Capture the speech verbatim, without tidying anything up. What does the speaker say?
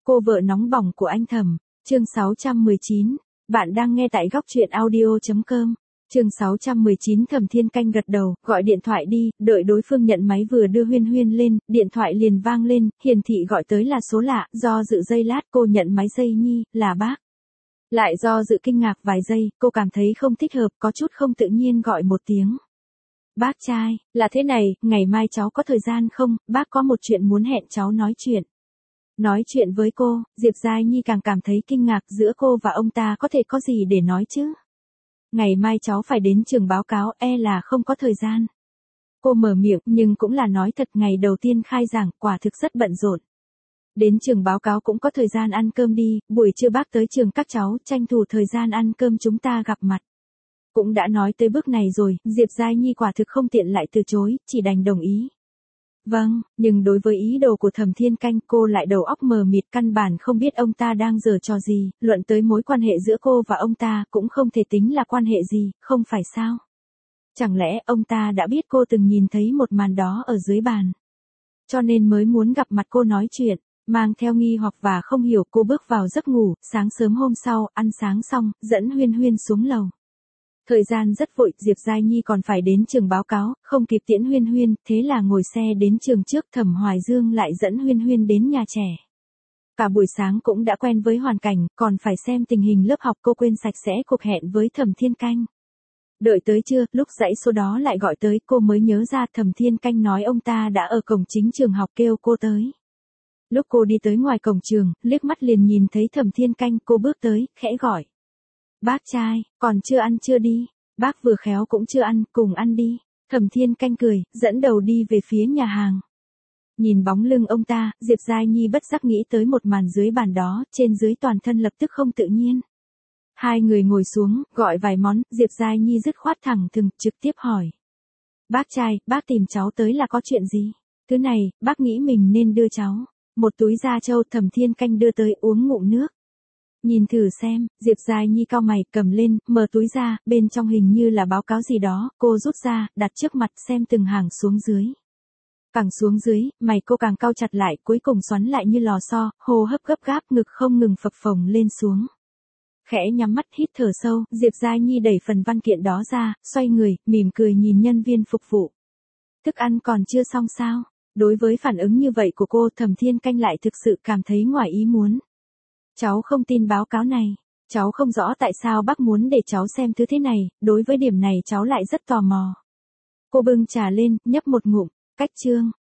Cô vợ nóng bỏng của anh Thẩm, chương sáu trăm mười chín. Bạn đang nghe tại góc truyện audio chấm com. Chương sáu trăm mười chín. Thẩm Thiên Canh gật đầu, gọi điện thoại đi, đợi đối phương nhận máy vừa đưa Huyên Huyên lên, điện thoại liền vang lên, hiển thị gọi tới là số lạ, do dự giây lát cô nhận máy dây nhi, là bác. Lại do dự kinh ngạc vài giây, cô cảm thấy không thích hợp, có chút không tự nhiên gọi một tiếng. Bác trai, là thế này, ngày mai cháu có thời gian không, bác có một chuyện muốn hẹn cháu nói chuyện. Nói chuyện với cô, Diệp Giai Nhi càng cảm thấy kinh ngạc, giữa cô và ông ta có thể có gì để nói chứ. Ngày mai cháu phải đến trường báo cáo, e là không có thời gian. Cô mở miệng, nhưng cũng là nói thật, ngày đầu tiên khai giảng, quả thực rất bận rộn. Đến trường báo cáo cũng có thời gian ăn cơm đi, buổi trưa bác tới trường các cháu, tranh thủ thời gian ăn cơm chúng ta gặp mặt. Cũng đã nói tới bước này rồi, Diệp Giai Nhi quả thực không tiện lại từ chối, chỉ đành đồng ý. Vâng, nhưng đối với ý đồ của Thẩm Thiên Canh, cô lại đầu óc mờ mịt, căn bản không biết ông ta đang giở trò gì, luận tới mối quan hệ giữa cô và ông ta cũng không thể tính là quan hệ gì, không phải sao? Chẳng lẽ ông ta đã biết cô từng nhìn thấy một màn đó ở dưới bàn, cho nên mới muốn gặp mặt cô nói chuyện, mang theo nghi hoặc và không hiểu, cô bước vào giấc ngủ, sáng sớm hôm sau, ăn sáng xong, dẫn Huyên Huyên xuống lầu. Thời gian rất vội, Diệp Giai Nhi còn phải đến trường báo cáo, không kịp tiễn Huyên Huyên, thế là ngồi xe đến trường trước, Thẩm Hoài Dương lại dẫn Huyên Huyên đến nhà trẻ. Cả buổi sáng cũng đã quen với hoàn cảnh, còn phải xem tình hình lớp học, cô quên sạch sẽ cuộc hẹn với Thẩm Thiên Canh. Đợi tới trưa, lúc dãy số đó lại gọi tới, cô mới nhớ ra Thẩm Thiên Canh nói ông ta đã ở cổng chính trường học kêu cô tới. Lúc cô đi tới ngoài cổng trường, liếc mắt liền nhìn thấy Thẩm Thiên Canh, cô bước tới, khẽ gọi. Bác trai, còn chưa ăn chưa đi, bác vừa khéo cũng chưa ăn, cùng ăn đi. Thẩm Thiên Canh cười, dẫn đầu đi về phía nhà hàng. Nhìn bóng lưng ông ta, Diệp Giai Nhi bất giác nghĩ tới một màn dưới bàn đó, trên dưới toàn thân lập tức không tự nhiên. Hai người ngồi xuống, gọi vài món, Diệp Giai Nhi dứt khoát thẳng thừng, trực tiếp hỏi. Bác trai, bác tìm cháu tới là có chuyện gì? Thứ này, bác nghĩ mình nên đưa cháu. Một túi da trâu, Thẩm Thiên Canh đưa tới, uống ngụm nước. Nhìn thử xem, Diệp Giai Nhi cau mày, cầm lên, mở túi ra, bên trong hình như là báo cáo gì đó, cô rút ra, đặt trước mặt, xem từng hàng xuống dưới. Càng xuống dưới, mày cô càng cau chặt lại, cuối cùng xoắn lại như lò xo, hô hấp gấp gáp, ngực không ngừng phập phồng lên xuống. Khẽ nhắm mắt hít thở sâu, Diệp Giai Nhi đẩy phần văn kiện đó ra, xoay người, mỉm cười nhìn nhân viên phục vụ. Thức ăn còn chưa xong sao? Đối với phản ứng như vậy của cô, Thẩm Thiên Canh lại thực sự cảm thấy ngoài ý muốn. Cháu không tin báo cáo này, cháu không rõ tại sao bác muốn để cháu xem thứ thế này, đối với điểm này cháu lại rất tò mò. Cô bưng trà lên, nhấp một ngụm, cách chương,